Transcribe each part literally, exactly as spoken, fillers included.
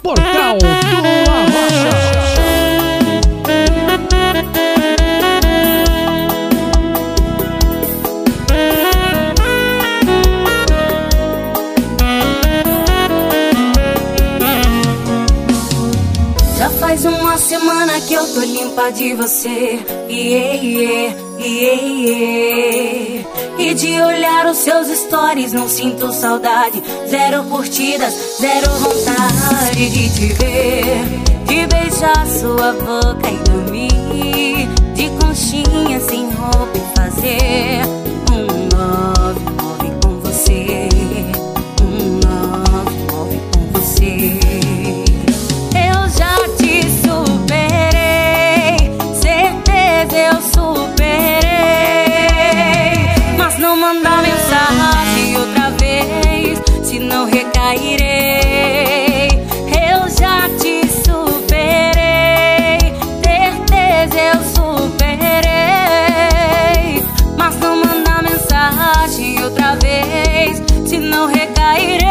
Portal do Arrocha. Já faz uma semana que eu tô limpa de você, yeah, yeah, yeah, yeah. E de olhar os seus stories não sinto saudade. Zero curtidas, zero vontade de te ver, de beijar sua boca e dormir de conchinha sem roupa e fazer um love, love com você, um love, love com você. Eu já te superei, certeza eu superei, mas não mandar mensagem outra vez, senão recairei. Eu já te superei, certeza eu superei, mas não mandar mensagem outra vez, senão recairei.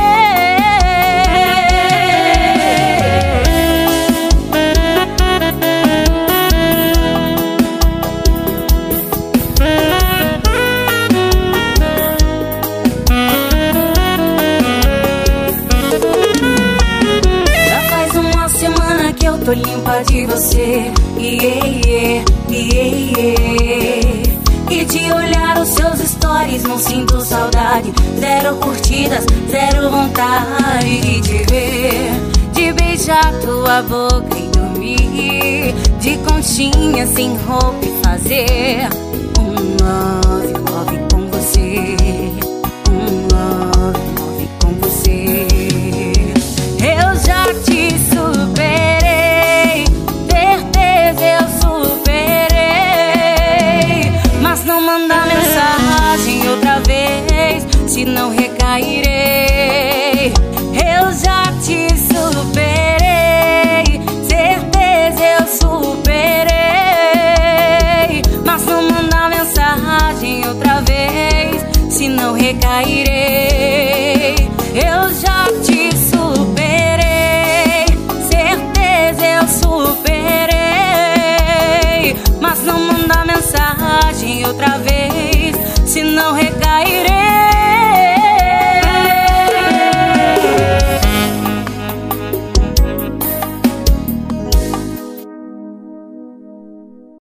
Tô limpa de você, yeah, yeah, yeah, yeah. E de olhar os seus stories não sinto saudade. Zero curtidas, zero vontade de te ver, de beijar tua boca e dormir de conchinha sem roupa e fazer um love, love com você, um love, love com você. Eu já te superei, eu superei, mas não mandar mensagem outra vez, senão recairei. Eu já te superei, certeza eu superei, mas não mandar mensagem outra vez, senão recairei. Eu